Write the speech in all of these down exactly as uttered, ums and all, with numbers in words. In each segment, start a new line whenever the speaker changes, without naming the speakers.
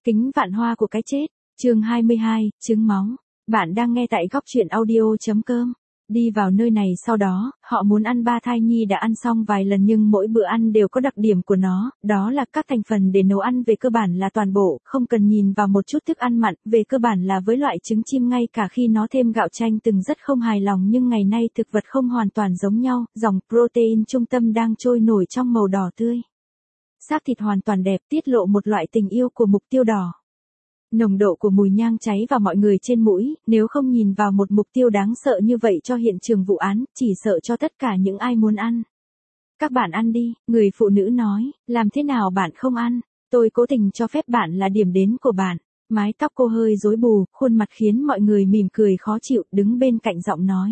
Kính vạn hoa của cái chết, chương hai mươi hai, trứng máu. Bạn đang nghe tại góc truyện audio.com. Đi vào nơi này sau đó, họ muốn ăn ba thai nhi đã ăn xong vài lần nhưng mỗi bữa ăn đều có đặc điểm của nó, đó là các thành phần để nấu ăn về cơ bản là toàn bộ, không cần nhìn vào một chút thức ăn mặn, về cơ bản là với loại trứng chim ngay cả khi nó thêm gạo chanh từng rất không hài lòng nhưng ngày nay thực vật không hoàn toàn giống nhau, dòng protein trung tâm đang trôi nổi trong màu đỏ tươi. Xác thịt hoàn toàn đẹp tiết lộ một loại tình yêu của mục tiêu đỏ. Nồng độ của mùi nhang cháy vào mọi người trên mũi, nếu không nhìn vào một mục tiêu đáng sợ như vậy cho hiện trường vụ án, chỉ sợ cho tất cả những ai muốn ăn. Các bạn ăn đi, người phụ nữ nói, làm thế nào bạn không ăn, tôi cố tình cho phép bạn là điểm đến của bạn. Mái tóc cô hơi rối bù, khuôn mặt khiến mọi người mỉm cười khó chịu, đứng bên cạnh giọng nói.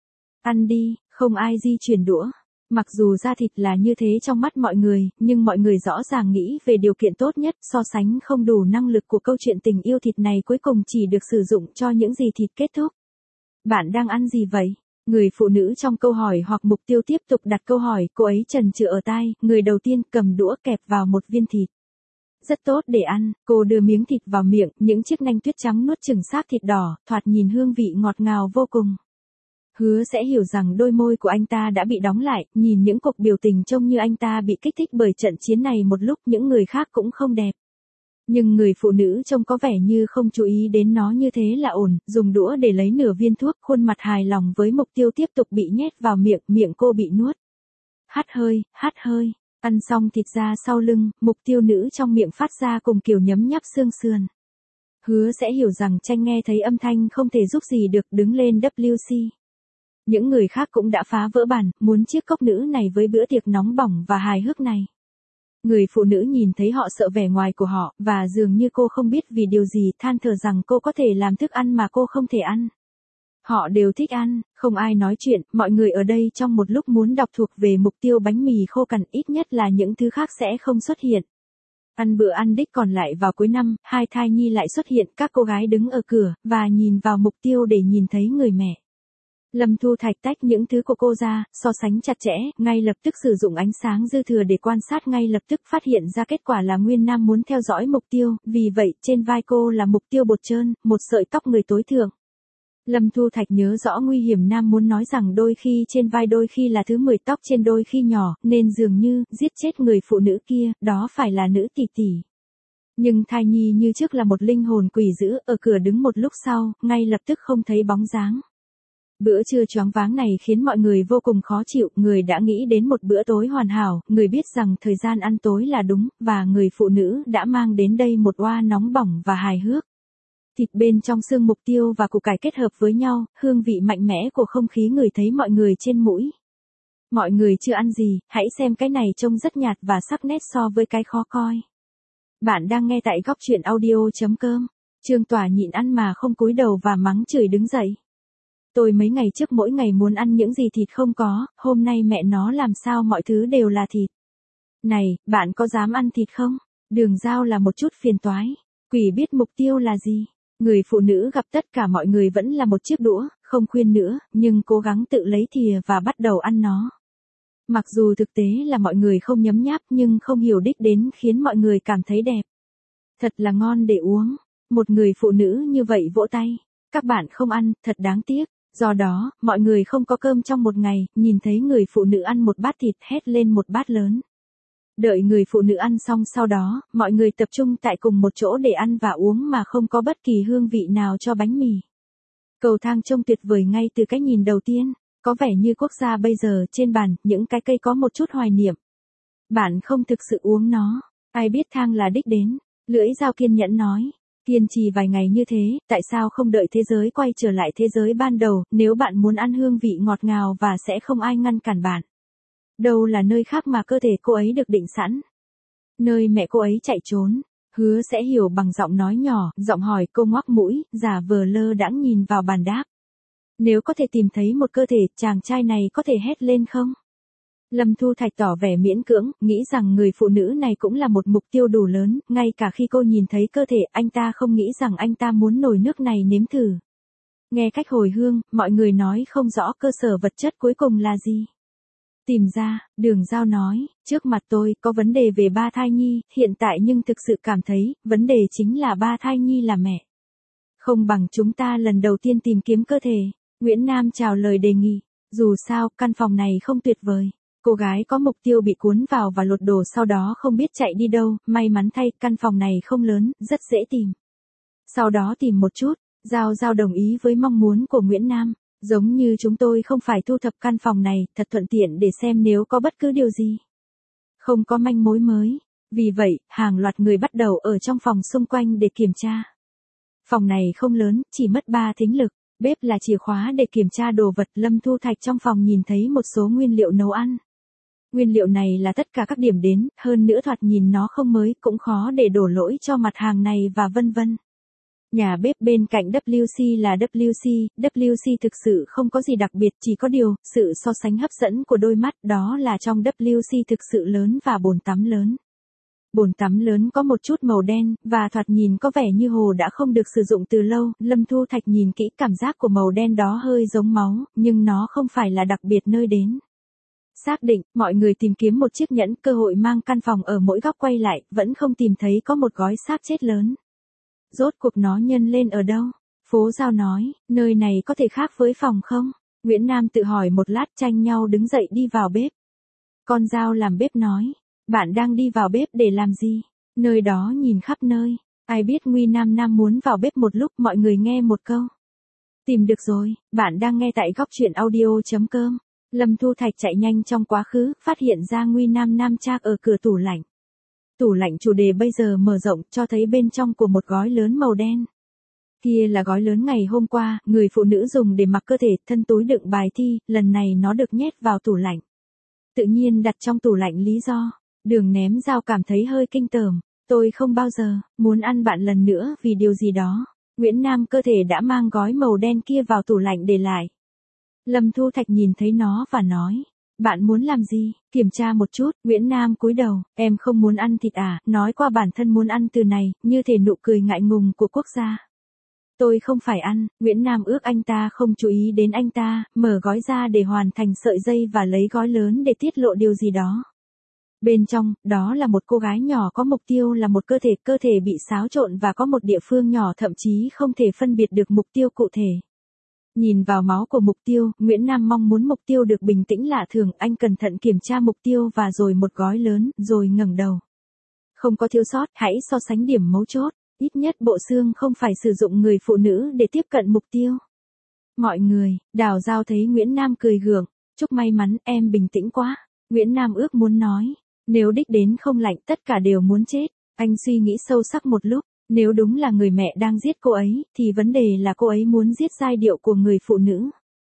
Ăn đi, không ai di chuyển đũa. Mặc dù da thịt là như thế trong mắt mọi người, nhưng mọi người rõ ràng nghĩ về điều kiện tốt nhất, so sánh không đủ năng lực của câu chuyện tình yêu thịt này cuối cùng chỉ được sử dụng cho những gì thịt kết thúc. Bạn đang ăn gì vậy? Người phụ nữ trong câu hỏi hoặc mục tiêu tiếp tục đặt câu hỏi, cô ấy chần chừ ở tai, người đầu tiên cầm đũa kẹp vào một viên thịt. Rất tốt để ăn, cô đưa miếng thịt vào miệng, những chiếc nanh tuyết trắng nuốt chửng xác thịt đỏ, thoạt nhìn hương vị ngọt ngào vô cùng. Hứa sẽ hiểu rằng đôi môi của anh ta đã bị đóng lại, nhìn những cuộc biểu tình trông như anh ta bị kích thích bởi trận chiến này một lúc những người khác cũng không đẹp. Nhưng người phụ nữ trông có vẻ như không chú ý đến nó như thế là ổn, dùng đũa để lấy nửa viên thuốc, khuôn mặt hài lòng với mục tiêu tiếp tục bị nhét vào miệng, miệng cô bị nuốt. Hắt hơi, hắt hơi, ăn xong thịt ra sau lưng, mục tiêu nữ trong miệng phát ra cùng kiểu nhấm nháp xương sườn. Hứa sẽ hiểu rằng Tranh nghe thấy âm thanh không thể giúp gì được, đứng lên W C. Những người khác cũng đã phá vỡ bàn, muốn chiếc cốc nữ này với bữa tiệc nóng bỏng và hài hước này. Người phụ nữ nhìn thấy họ sợ vẻ ngoài của họ, và dường như cô không biết vì điều gì, than thở rằng cô có thể làm thức ăn mà cô không thể ăn. Họ đều thích ăn, không ai nói chuyện, mọi người ở đây trong một lúc muốn đọc thuộc về mục tiêu bánh mì khô cằn, ít nhất là những thứ khác sẽ không xuất hiện. Ăn bữa ăn đích còn lại vào cuối năm, hai thai nhi lại xuất hiện, các cô gái đứng ở cửa, và nhìn vào mục tiêu để nhìn thấy người mẹ. Lâm Thu Thạch tách những thứ của cô ra, so sánh chặt chẽ, ngay lập tức sử dụng ánh sáng dư thừa để quan sát, ngay lập tức phát hiện ra kết quả là Nguyên Nam muốn theo dõi mục tiêu, vì vậy trên vai cô là mục tiêu bột trơn, một sợi tóc người tối thượng. Lâm Thu Thạch nhớ rõ nguy hiểm Nam muốn nói rằng đôi khi trên vai đôi khi là thứ mười tóc trên đôi khi nhỏ, nên dường như, giết chết người phụ nữ kia, đó phải là nữ tỷ tỷ. Nhưng thai nhi như trước là một linh hồn quỷ dữ, ở cửa đứng một lúc sau, ngay lập tức không thấy bóng dáng. Bữa trưa choáng váng này khiến mọi người vô cùng khó chịu, người đã nghĩ đến một bữa tối hoàn hảo, người biết rằng thời gian ăn tối là đúng, và người phụ nữ đã mang đến đây một oa nóng bỏng và hài hước. Thịt bên trong xương mục tiêu và củ cải kết hợp với nhau, hương vị mạnh mẽ của không khí ngửi thấy mọi người trên mũi. Mọi người chưa ăn gì, hãy xem cái này trông rất nhạt và sắc nét so với cái khó coi. Bạn đang nghe tại góc truyện audio.com. Trương Tỏa nhịn ăn mà không cúi đầu và mắng chửi đứng dậy. Tôi mấy ngày trước mỗi ngày muốn ăn những gì thịt không có, hôm nay mẹ nó làm sao mọi thứ đều là thịt. Này, bạn có dám ăn thịt không? Đường dao là một chút phiền toái. Quỷ biết mục tiêu là gì. Người phụ nữ gặp tất cả mọi người vẫn là một chiếc đũa, không khuyên nữa, nhưng cố gắng tự lấy thìa và bắt đầu ăn nó. Mặc dù thực tế là mọi người không nhấm nháp nhưng không hiểu đích đến khiến mọi người cảm thấy đẹp. Thật là ngon để uống. Một người phụ nữ như vậy vỗ tay. Các bạn không ăn, thật đáng tiếc. Do đó, mọi người không có cơm trong một ngày, nhìn thấy người phụ nữ ăn một bát thịt hét lên một bát lớn. Đợi người phụ nữ ăn xong sau đó, mọi người tập trung tại cùng một chỗ để ăn và uống mà không có bất kỳ hương vị nào cho bánh mì. Cầu thang trông tuyệt vời ngay từ cái nhìn đầu tiên, có vẻ như quốc gia bây giờ trên bàn, những cái cây có một chút hoài niệm. Bạn không thực sự uống nó, ai biết thang là đích đến, lưỡi dao kiên nhẫn nói. Kiên trì vài ngày như thế, tại sao không đợi thế giới quay trở lại thế giới ban đầu, nếu bạn muốn ăn hương vị ngọt ngào và sẽ không ai ngăn cản bạn. Đâu là nơi khác mà cơ thể cô ấy được định sẵn. Nơi mẹ cô ấy chạy trốn. Hứa sẽ hiểu bằng giọng nói nhỏ, giọng hỏi cô ngoắc mũi, giả vờ lơ đãng nhìn vào bàn đáp. Nếu có thể tìm thấy một cơ thể, chàng trai này có thể hét lên không? Lâm Thu Thạch tỏ vẻ miễn cưỡng, nghĩ rằng người phụ nữ này cũng là một mục tiêu đủ lớn, ngay cả khi cô nhìn thấy cơ thể, anh ta không nghĩ rằng anh ta muốn nồi nước này nếm thử. Nghe cách hồi hương, mọi người nói không rõ cơ sở vật chất cuối cùng là gì. Tìm ra, Đường Giao nói, trước mặt tôi có vấn đề về ba thai nhi, hiện tại nhưng thực sự cảm thấy, vấn đề chính là ba thai nhi là mẹ. Không bằng chúng ta lần đầu tiên tìm kiếm cơ thể. Nguyễn Nam chào lời đề nghị. Dù sao, căn phòng này không tuyệt vời. Cô gái có mục tiêu bị cuốn vào và lột đồ sau đó không biết chạy đi đâu, may mắn thay, căn phòng này không lớn, rất dễ tìm. Sau đó tìm một chút, Giao Giao đồng ý với mong muốn của Nguyễn Nam. Giống như chúng tôi không phải thu thập căn phòng này, thật thuận tiện để xem nếu có bất cứ điều gì. Không có manh mối mới. Vì vậy, hàng loạt người bắt đầu ở trong phòng xung quanh để kiểm tra. Phòng này không lớn, chỉ mất ba thính lực. Bếp là chìa khóa để kiểm tra đồ vật. Lâm Thu Thạch trong phòng nhìn thấy một số nguyên liệu nấu ăn. Nguyên liệu này là tất cả các điểm đến, hơn nữa thoạt nhìn nó không mới, cũng khó để đổ lỗi cho mặt hàng này và vân vân. Nhà bếp bên cạnh W C là W C, W C thực sự không có gì đặc biệt, chỉ có điều, sự so sánh hấp dẫn của đôi mắt đó là trong W C thực sự lớn và bồn tắm lớn. Bồn tắm lớn có một chút màu đen, và thoạt nhìn có vẻ như hồ đã không được sử dụng từ lâu. Lâm Thu Thạch nhìn kỹ, cảm giác của màu đen đó hơi giống máu, nhưng nó không phải là đặc biệt nơi đến. Xác định, mọi người tìm kiếm một chiếc nhẫn, cơ hội mang căn phòng ở mỗi góc quay lại, vẫn không tìm thấy có một gói xác chết lớn. Rốt cuộc nó nhân lên ở đâu? Phố Giao nói, nơi này có thể khác với phòng không? Nguyễn Nam tự hỏi một lát, tranh nhau đứng dậy đi vào bếp. Con Giao làm bếp nói, bạn đang đi vào bếp để làm gì? Nơi đó nhìn khắp nơi. Ai biết Nguy Nam Nam muốn vào bếp một lúc, mọi người nghe một câu. Tìm được rồi, bạn đang nghe tại góc truyện audio chấm com. Lâm Thu Thạch chạy nhanh trong quá khứ, phát hiện ra Nguy Nam Nam trác ở cửa tủ lạnh. Tủ lạnh chủ đề bây giờ mở rộng, cho thấy bên trong của một gói lớn màu đen. Kia là gói lớn ngày hôm qua, người phụ nữ dùng để mặc cơ thể, thân túi đựng bài thi, lần này nó được nhét vào tủ lạnh. Tự nhiên đặt trong tủ lạnh lý do. Đường Ném Dao cảm thấy hơi kinh tởm. Tôi không bao giờ muốn ăn bạn lần nữa vì điều gì đó. Nguyễn Nam cơ thể đã mang gói màu đen kia vào tủ lạnh để lại. Lâm Thu Thạch nhìn thấy nó và nói. Bạn muốn làm gì? Kiểm tra một chút. Nguyễn Nam cúi đầu. Em không muốn ăn thịt à? Nói qua bản thân muốn ăn từ này, như thể nụ cười ngại ngùng của quốc gia. Tôi không phải ăn. Nguyễn Nam ước anh ta không chú ý đến anh ta, mở gói ra để hoàn thành sợi dây và lấy gói lớn để tiết lộ điều gì đó. Bên trong, đó là một cô gái nhỏ có mục tiêu là một cơ thể, cơ thể bị xáo trộn và có một địa phương nhỏ thậm chí không thể phân biệt được mục tiêu cụ thể. Nhìn vào máu của mục tiêu, Nguyễn Nam mong muốn mục tiêu được bình tĩnh lạ thường, anh cẩn thận kiểm tra mục tiêu và rồi một gói lớn, rồi ngẩng đầu. Không có thiếu sót, hãy so sánh điểm mấu chốt, ít nhất bộ xương không phải sử dụng người phụ nữ để tiếp cận mục tiêu. Mọi người, Đào Giao thấy Nguyễn Nam cười gượng, chúc may mắn, em bình tĩnh quá. Nguyễn Nam ước muốn nói, nếu đích đến không lạnh tất cả đều muốn chết. Anh suy nghĩ sâu sắc một lúc, nếu đúng là người mẹ đang giết cô ấy, thì vấn đề là cô ấy muốn giết giai điệu của người phụ nữ.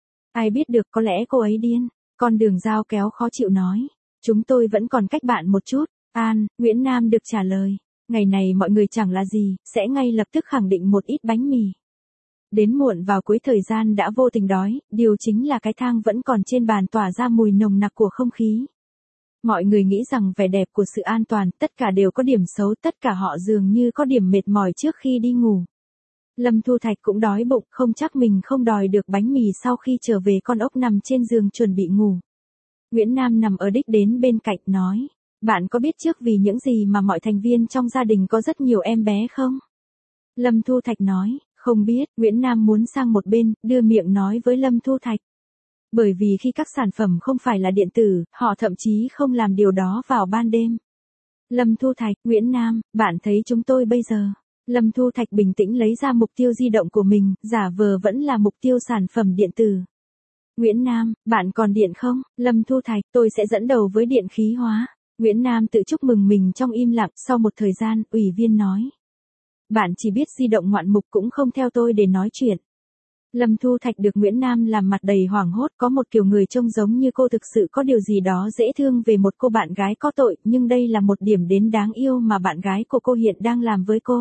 Ai biết được, có lẽ cô ấy điên. Con Đường Giao kéo khó chịu nói, chúng tôi vẫn còn cách bạn một chút. An, Nguyễn Nam được trả lời, ngày này mọi người chẳng là gì, sẽ ngay lập tức khẳng định một ít bánh mì. Đến muộn vào cuối thời gian đã vô tình đói, điều chính là cái thang vẫn còn trên bàn tỏa ra mùi nồng nặc của không khí. Mọi người nghĩ rằng vẻ đẹp của sự an toàn, tất cả đều có điểm xấu, tất cả họ dường như có điểm mệt mỏi trước khi đi ngủ. Lâm Thu Thạch cũng đói bụng, không chắc mình không đòi được bánh mì sau khi trở về. Con ốc nằm trên giường chuẩn bị ngủ. Nguyễn Nam nằm ở đích đến bên cạnh nói, bạn có biết trước vì những gì mà mọi thành viên trong gia đình có rất nhiều em bé không? Lâm Thu Thạch nói, không biết. Nguyễn Nam muốn sang một bên, đưa miệng nói với Lâm Thu Thạch. Bởi vì khi các sản phẩm không phải là điện tử, họ thậm chí không làm điều đó vào ban đêm. Lâm Thu Thạch, Nguyễn Nam, bạn thấy chúng tôi bây giờ. Lâm Thu Thạch bình tĩnh lấy ra mục tiêu di động của mình, giả vờ vẫn là mục tiêu sản phẩm điện tử. Nguyễn Nam, bạn còn điện không? Lâm Thu Thạch, tôi sẽ dẫn đầu với điện khí hóa. Nguyễn Nam tự chúc mừng mình trong im lặng. Sau một thời gian, ủy viên nói. Bạn chỉ biết di động ngoạn mục cũng không theo tôi để nói chuyện. Lâm Thu Thạch được Nguyễn Nam làm mặt đầy hoảng hốt, có một kiểu người trông giống như cô thực sự có điều gì đó dễ thương về một cô bạn gái có tội, nhưng đây là một điểm đến đáng yêu mà bạn gái của cô hiện đang làm với cô.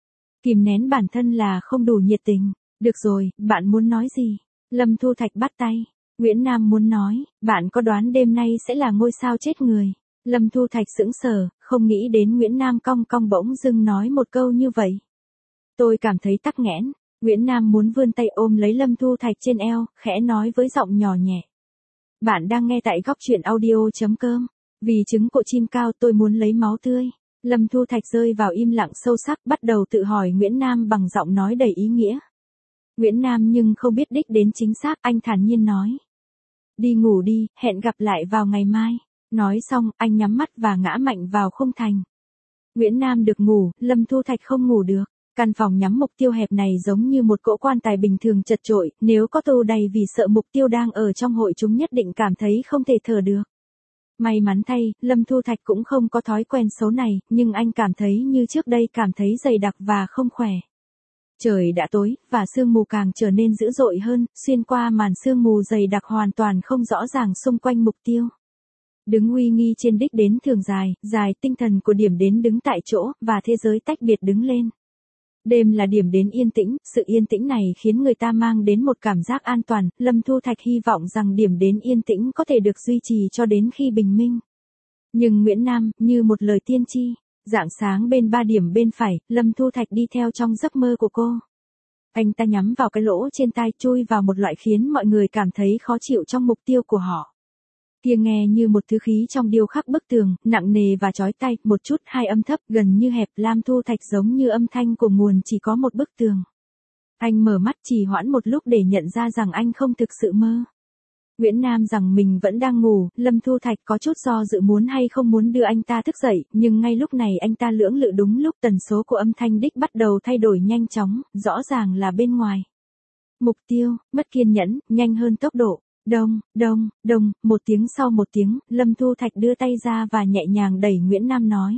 Kìm nén bản thân là không đủ nhiệt tình. Được rồi, bạn muốn nói gì? Lâm Thu Thạch bắt tay. Nguyễn Nam muốn nói, bạn có đoán đêm nay sẽ là ngôi sao chết người? Lâm Thu Thạch sững sờ, không nghĩ đến Nguyễn Nam cong cong bỗng dưng nói một câu như vậy. Tôi cảm thấy tắc nghẽn. Nguyễn Nam muốn vươn tay ôm lấy Lâm Thu Thạch trên eo, khẽ nói với giọng nhỏ nhẹ. Bạn đang nghe tại góc truyện audio chấm com. Vì trứng cộ chim cao tôi muốn lấy máu tươi. Lâm Thu Thạch rơi vào im lặng sâu sắc, bắt đầu tự hỏi Nguyễn Nam bằng giọng nói đầy ý nghĩa. Nguyễn Nam nhưng không biết đích đến chính xác, anh thản nhiên nói. Đi ngủ đi, hẹn gặp lại vào ngày mai. Nói xong, anh nhắm mắt và ngã mạnh vào khung thành. Nguyễn Nam được ngủ, Lâm Thu Thạch không ngủ được. Căn phòng nhắm mục tiêu hẹp này giống như một cỗ quan tài bình thường chật chội, nếu có tù đầy vì sợ mục tiêu đang ở trong hội chúng nhất định cảm thấy không thể thở được. May mắn thay, Lâm Thu Thạch cũng không có thói quen xấu này, nhưng anh cảm thấy như trước đây cảm thấy dày đặc và không khỏe. Trời đã tối, và sương mù càng trở nên dữ dội hơn, xuyên qua màn sương mù dày đặc hoàn toàn không rõ ràng xung quanh mục tiêu. Đứng uy nghi trên đích đến thường dài, dài tinh thần của điểm đến đứng tại chỗ, và thế giới tách biệt đứng lên. Đêm là điểm đến yên tĩnh, sự yên tĩnh này khiến người ta mang đến một cảm giác an toàn, Lâm Thu Thạch hy vọng rằng điểm đến yên tĩnh có thể được duy trì cho đến khi bình minh. Nhưng Nguyễn Nam, như một lời tiên tri, rạng sáng bên ba điểm bên phải, Lâm Thu Thạch đi theo trong giấc mơ của cô. Anh ta nhắm vào cái lỗ trên tai, chui vào một loại khiến mọi người cảm thấy khó chịu trong mục tiêu của họ. Kia nghe như một thứ khí trong điêu khắc bức tường, nặng nề và chói tai, một chút hai âm thấp, gần như hẹp. Lam Thu Thạch giống như âm thanh của nguồn chỉ có một bức tường. Anh mở mắt trì hoãn một lúc để nhận ra rằng anh không thực sự mơ. Nguyễn Nam rằng mình vẫn đang ngủ, Lâm Thu Thạch có chút do dự muốn hay không muốn đưa anh ta thức dậy, nhưng ngay lúc này anh ta lưỡng lự đúng lúc tần số của âm thanh đích bắt đầu thay đổi nhanh chóng, rõ ràng là bên ngoài. Mục tiêu, mất kiên nhẫn, nhanh hơn tốc độ. Đông, đông, đông, một tiếng sau một tiếng, Lâm Thu Thạch đưa tay ra và nhẹ nhàng đẩy Nguyễn Nam nói.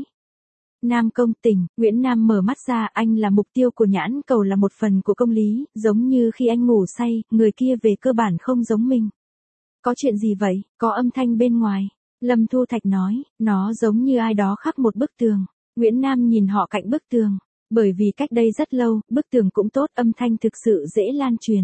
Nam công tỉnh, Nguyễn Nam mở mắt ra, anh là mục tiêu của nhãn cầu, là một phần của công lý, giống như khi anh ngủ say, người kia về cơ bản không giống mình. Có chuyện gì vậy, có âm thanh bên ngoài, Lâm Thu Thạch nói, nó giống như ai đó khắc một bức tường. Nguyễn Nam nhìn họ cạnh bức tường, bởi vì cách đây rất lâu, bức tường cũng tốt, âm thanh thực sự dễ lan truyền.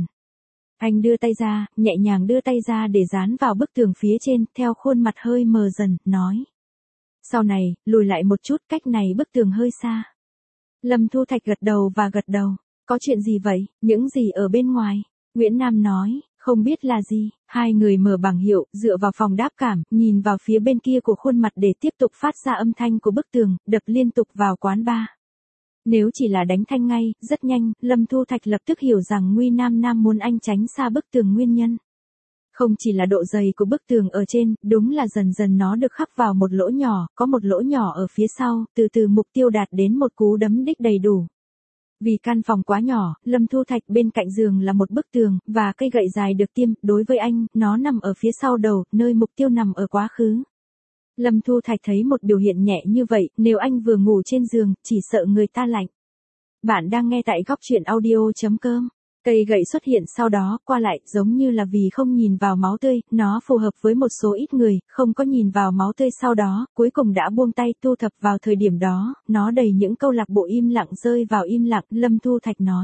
Anh đưa tay ra, nhẹ nhàng đưa tay ra để dán vào bức tường phía trên, theo khuôn mặt hơi mờ dần, nói. Sau này, lùi lại một chút, cách này bức tường hơi xa. Lâm Thu Thạch gật đầu và gật đầu. Có chuyện gì vậy, những gì ở bên ngoài? Nguyễn Nam nói, không biết là gì. Hai người mở bảng hiệu, dựa vào phòng đáp cảm, nhìn vào phía bên kia của khuôn mặt để tiếp tục phát ra âm thanh của bức tường, đập liên tục vào quán bar. Nếu chỉ là đánh thanh ngay, rất nhanh, Lâm Thu Thạch lập tức hiểu rằng Nguy Nam Nam muốn anh tránh xa bức tường nguyên nhân. Không chỉ là độ dày của bức tường ở trên, đúng là dần dần nó được khắc vào một lỗ nhỏ, có một lỗ nhỏ ở phía sau, từ từ mục tiêu đạt đến một cú đấm đích đầy đủ. Vì căn phòng quá nhỏ, Lâm Thu Thạch bên cạnh giường là một bức tường, và cây gậy dài được tiêm, đối với anh, nó nằm ở phía sau đầu, nơi mục tiêu nằm ở quá khứ. Lâm Thu Thạch thấy một biểu hiện nhẹ như vậy, nếu anh vừa ngủ trên giường, chỉ sợ người ta lạnh. Bạn đang nghe tại góc truyện audio chấm com. Cây gậy xuất hiện sau đó, qua lại, giống như là vì không nhìn vào máu tươi, nó phù hợp với một số ít người, không có nhìn vào máu tươi sau đó, cuối cùng đã buông tay thu thập vào thời điểm đó, nó đầy những câu lạc bộ im lặng rơi vào im lặng, Lâm Thu Thạch nói.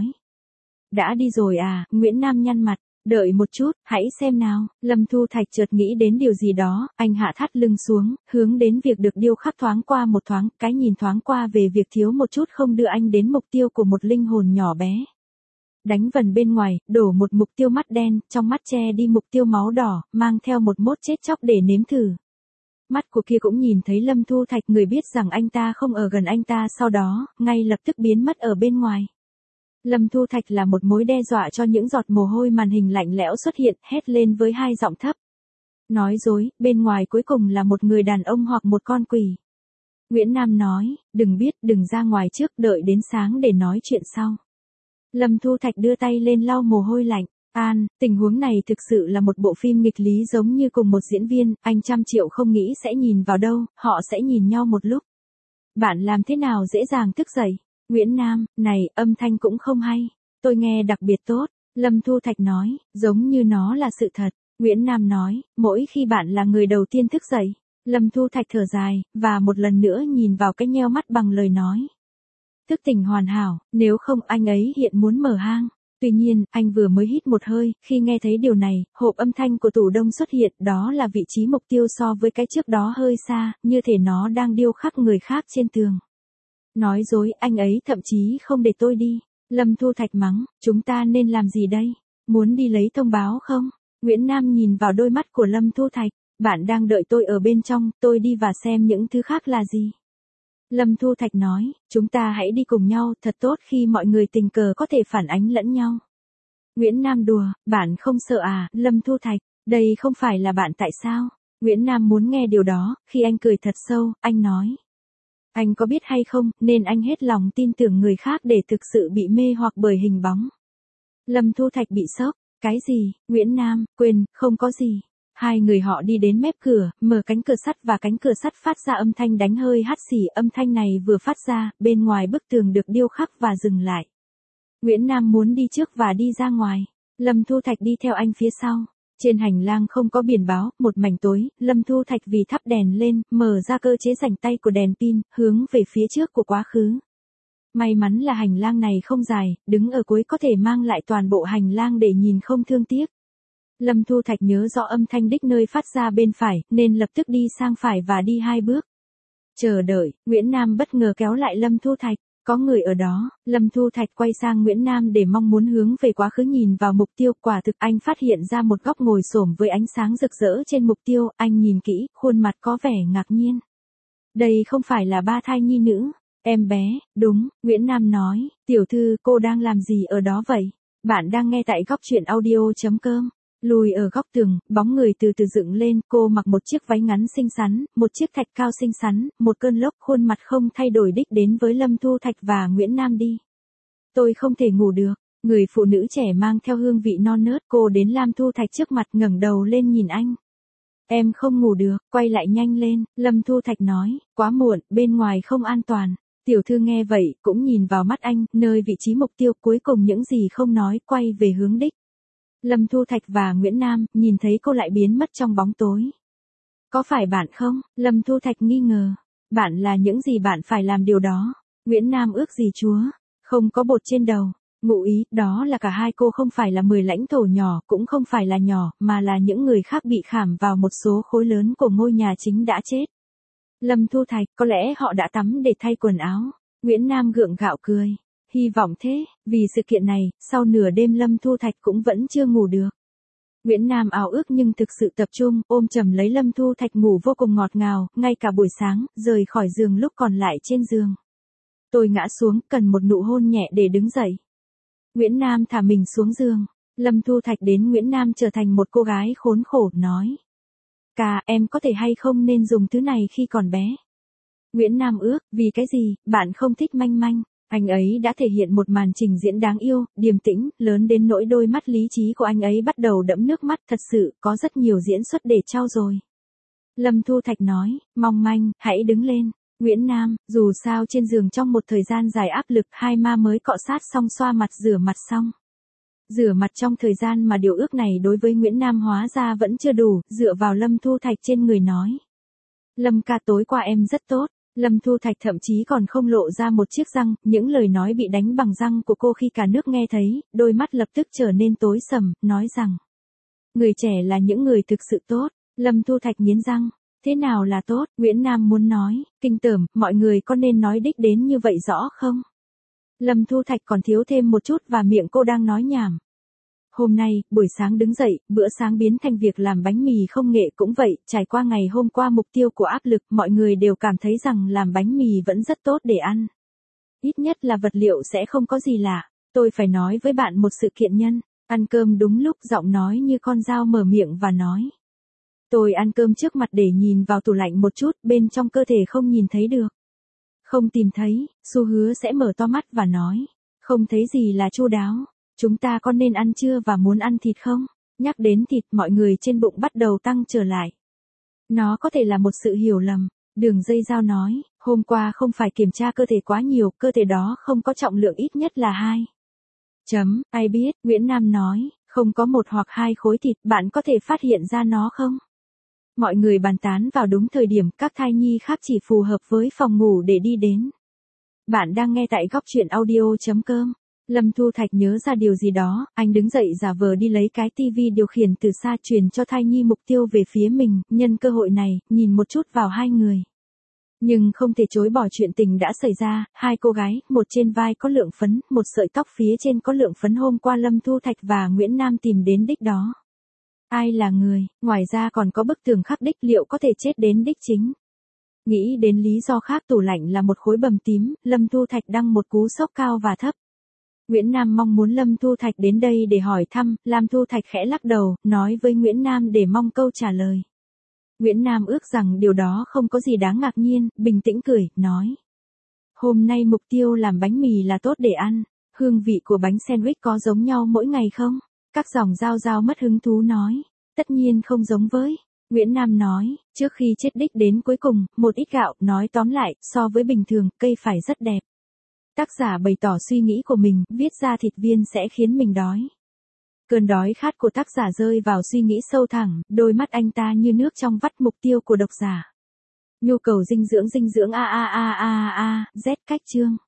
Đã đi rồi à, Nguyễn Nam nhăn mặt. Đợi một chút, hãy xem nào. Lâm Thu Thạch chợt nghĩ đến điều gì đó, anh hạ thắt lưng xuống, hướng đến việc được điêu khắc thoáng qua một thoáng, cái nhìn thoáng qua về việc thiếu một chút không đưa anh đến mục tiêu của một linh hồn nhỏ bé. Đánh vần bên ngoài, đổ một mục tiêu mắt đen, trong mắt che đi mục tiêu máu đỏ, mang theo một mốt chết chóc để nếm thử. Mắt của kia cũng nhìn thấy Lâm Thu Thạch, người biết rằng anh ta không ở gần anh ta, sau đó, ngay lập tức biến mất ở bên ngoài. Lâm Thu Thạch là một mối đe dọa cho những giọt mồ hôi, màn hình lạnh lẽo xuất hiện, hét lên với hai giọng thấp. Nói dối, bên ngoài cuối cùng là một người đàn ông hoặc một con quỷ. Nguyễn Nam nói, đừng biết, đừng ra ngoài trước, đợi đến sáng để nói chuyện sau. Lâm Thu Thạch đưa tay lên lau mồ hôi lạnh. An, tình huống này thực sự là một bộ phim nghịch lý, giống như cùng một diễn viên, anh trăm triệu không nghĩ sẽ nhìn vào đâu, họ sẽ nhìn nhau một lúc. Bạn làm thế nào dễ dàng thức dậy? Nguyễn Nam, này, âm thanh cũng không hay. Tôi nghe đặc biệt tốt. Lâm Thu Thạch nói, giống như nó là sự thật. Nguyễn Nam nói, mỗi khi bạn là người đầu tiên thức dậy. Lâm Thu Thạch thở dài, và một lần nữa nhìn vào cái nheo mắt bằng lời nói. Thức tỉnh hoàn hảo, nếu không anh ấy hiện muốn mở hang. Tuy nhiên, anh vừa mới hít một hơi, khi nghe thấy điều này, hộp âm thanh của tủ đông xuất hiện, đó là vị trí mục tiêu so với cái trước đó hơi xa, như thể nó đang điêu khắc người khác trên tường. Nói dối, anh ấy thậm chí không để tôi đi. Lâm Thu Thạch mắng, chúng ta nên làm gì đây? Muốn đi lấy thông báo không? Nguyễn Nam nhìn vào đôi mắt của Lâm Thu Thạch, bạn đang đợi tôi ở bên trong, tôi đi và xem những thứ khác là gì. Lâm Thu Thạch nói, chúng ta hãy đi cùng nhau, thật tốt khi mọi người tình cờ có thể phản ánh lẫn nhau. Nguyễn Nam đùa, bạn không sợ à, Lâm Thu Thạch, đây không phải là bạn tại sao? Nguyễn Nam muốn nghe điều đó, khi anh cười thật sâu, anh nói. Anh có biết hay không, nên anh hết lòng tin tưởng người khác để thực sự bị mê hoặc bởi hình bóng. Lâm Thu Thạch bị sốc, cái gì, Nguyễn Nam, quên, không có gì. Hai người họ đi đến mép cửa, mở cánh cửa sắt và cánh cửa sắt phát ra âm thanh đánh hơi hắt xì. Âm thanh này vừa phát ra, bên ngoài bức tường được điêu khắc và dừng lại. Nguyễn Nam muốn đi trước và đi ra ngoài. Lâm Thu Thạch đi theo anh phía sau. Trên hành lang không có biển báo, một mảnh tối, Lâm Thu Thạch vì thắp đèn lên, mở ra cơ chế rảnh tay của đèn pin, hướng về phía trước của quá khứ. May mắn là hành lang này không dài, đứng ở cuối có thể mang lại toàn bộ hành lang để nhìn không thương tiếc. Lâm Thu Thạch nhớ rõ âm thanh đích nơi phát ra bên phải, nên lập tức đi sang phải và đi hai bước. Chờ đợi, Nguyễn Nam bất ngờ kéo lại Lâm Thu Thạch, có người ở đó. Lâm Thu Thạch quay sang Nguyễn Nam để mong muốn hướng về quá khứ nhìn vào mục tiêu. Quả thực anh phát hiện ra một góc ngồi xổm với ánh sáng rực rỡ trên mục tiêu, anh nhìn kỹ, khuôn mặt có vẻ ngạc nhiên. Đây không phải là ba thai nhi nữ, em bé, đúng, Nguyễn Nam nói, tiểu thư, cô đang làm gì ở đó vậy? Bạn đang nghe tại góc truyện audio chấm com. Lùi ở góc tường, bóng người từ từ dựng lên, cô mặc một chiếc váy ngắn xinh xắn, một chiếc thạch cao xinh xắn, một cơn lốc khuôn mặt không thay đổi đích đến với Lâm Thu Thạch và Nguyễn Nam đi. Tôi không thể ngủ được, người phụ nữ trẻ mang theo hương vị non nớt, cô đến Lâm Thu Thạch trước mặt ngẩng đầu lên nhìn anh. Em không ngủ được, quay lại nhanh lên, Lâm Thu Thạch nói, quá muộn, bên ngoài không an toàn. Tiểu thư nghe vậy, cũng nhìn vào mắt anh, nơi vị trí mục tiêu, cuối cùng những gì không nói, quay về hướng đích. Lâm Thu Thạch và Nguyễn Nam, nhìn thấy cô lại biến mất trong bóng tối. Có phải bạn không? Lâm Thu Thạch nghi ngờ. Bạn là những gì bạn phải làm điều đó? Nguyễn Nam ước gì Chúa? Không có bột trên đầu. Ngụ ý, đó là cả hai cô không phải là mười lãnh thổ nhỏ, cũng không phải là nhỏ, mà là những người khác bị khảm vào một số khối lớn của ngôi nhà chính đã chết. Lâm Thu Thạch, có lẽ họ đã tắm để thay quần áo. Nguyễn Nam gượng gạo cười. Hy vọng thế, vì sự kiện này, sau nửa đêm Lâm Thu Thạch cũng vẫn chưa ngủ được. Nguyễn Nam ảo ước nhưng thực sự tập trung, ôm chầm lấy Lâm Thu Thạch ngủ vô cùng ngọt ngào, ngay cả buổi sáng, rời khỏi giường lúc còn lại trên giường. Tôi ngã xuống, cần một nụ hôn nhẹ để đứng dậy. Nguyễn Nam thả mình xuống giường. Lâm Thu Thạch đến Nguyễn Nam trở thành một cô gái khốn khổ, nói. Ca, em có thể hay không nên dùng thứ này khi còn bé. Nguyễn Nam ước, vì cái gì, bạn không thích manh manh. Anh ấy đã thể hiện một màn trình diễn đáng yêu, điềm tĩnh, lớn đến nỗi đôi mắt lý trí của anh ấy bắt đầu đẫm nước mắt, thật sự, có rất nhiều diễn xuất để trau dồi. Lâm Thu Thạch nói, mong manh, hãy đứng lên. Nguyễn Nam, dù sao trên giường trong một thời gian dài áp lực, hai ma mới cọ sát xong xoa mặt rửa mặt xong. Rửa mặt trong thời gian mà điều ước này đối với Nguyễn Nam hóa ra vẫn chưa đủ, dựa vào Lâm Thu Thạch trên người nói. Lâm ca, tối qua em rất tốt. Lâm Thu Thạch thậm chí còn không lộ ra một chiếc răng, những lời nói bị đánh bằng răng của cô khi cả nước nghe thấy, đôi mắt lập tức trở nên tối sầm, nói rằng. Người trẻ là những người thực sự tốt. Lâm Thu Thạch nghiến răng. Thế nào là tốt? Nguyễn Nam muốn nói, kinh tởm, mọi người có nên nói đích đến như vậy rõ không? Lâm Thu Thạch còn thiếu thêm một chút và miệng cô đang nói nhảm. Hôm nay, buổi sáng đứng dậy, bữa sáng biến thành việc làm bánh mì không nghệ cũng vậy, trải qua ngày hôm qua mục tiêu của áp lực, mọi người đều cảm thấy rằng làm bánh mì vẫn rất tốt để ăn. Ít nhất là vật liệu sẽ không có gì lạ. Tôi phải nói với bạn một sự kiện nhân. Ăn cơm đúng lúc, giọng nói như con dao mở miệng và nói. Tôi ăn cơm trước mặt để nhìn vào tủ lạnh một chút, bên trong cơ thể không nhìn thấy được. Không tìm thấy, Xu Hứa sẽ mở to mắt và nói. Không thấy gì là chu đáo. Chúng ta có nên ăn trưa và muốn ăn thịt không? Nhắc đến thịt, mọi người trên bụng bắt đầu tăng trở lại. Nó có thể là một sự hiểu lầm. Đường Dây Dao nói, hôm qua không phải kiểm tra cơ thể quá nhiều, cơ thể đó không có trọng lượng ít nhất là hai. Chấm, ai biết, Nguyễn Nam nói, không có một hoặc hai khối thịt, bạn có thể phát hiện ra nó không? Mọi người bàn tán vào đúng thời điểm, các thai nhi khác chỉ phù hợp với phòng ngủ để đi đến. Bạn đang nghe tại góc truyện audio chấm com. Lâm Thu Thạch nhớ ra điều gì đó, anh đứng dậy giả vờ đi lấy cái tivi điều khiển từ xa truyền cho thai nhi mục tiêu về phía mình, nhân cơ hội này, nhìn một chút vào hai người. Nhưng không thể chối bỏ chuyện tình đã xảy ra, hai cô gái, một trên vai có lượng phấn, một sợi tóc phía trên có lượng phấn hôm qua Lâm Thu Thạch và Nguyễn Nam tìm đến đích đó. Ai là người, ngoài ra còn có bức tường khắc đích liệu có thể chết đến đích chính. Nghĩ đến lý do khác tủ lạnh là một khối bầm tím, Lâm Thu Thạch đăng một cú sốc cao và thấp. Nguyễn Nam mong muốn Lâm Thu Thạch đến đây để hỏi thăm, Lam Thu Thạch khẽ lắc đầu, nói với Nguyễn Nam để mong câu trả lời. Nguyễn Nam ước rằng điều đó không có gì đáng ngạc nhiên, bình tĩnh cười, nói. Hôm nay mục tiêu làm bánh mì là tốt để ăn, hương vị của bánh sandwich có giống nhau mỗi ngày không? Các dòng giao giao mất hứng thú nói, tất nhiên không giống với. Nguyễn Nam nói, trước khi chết đích đến cuối cùng, một ít gạo, nói tóm lại, so với bình thường, cây phải rất đẹp. Tác giả bày tỏ suy nghĩ của mình, viết ra thịt viên sẽ khiến mình đói. Cơn đói khát của tác giả rơi vào suy nghĩ sâu thẳm, đôi mắt anh ta như nước trong vắt mục tiêu của độc giả. Nhu cầu dinh dưỡng dinh dưỡng a a a a a, Z cách chương.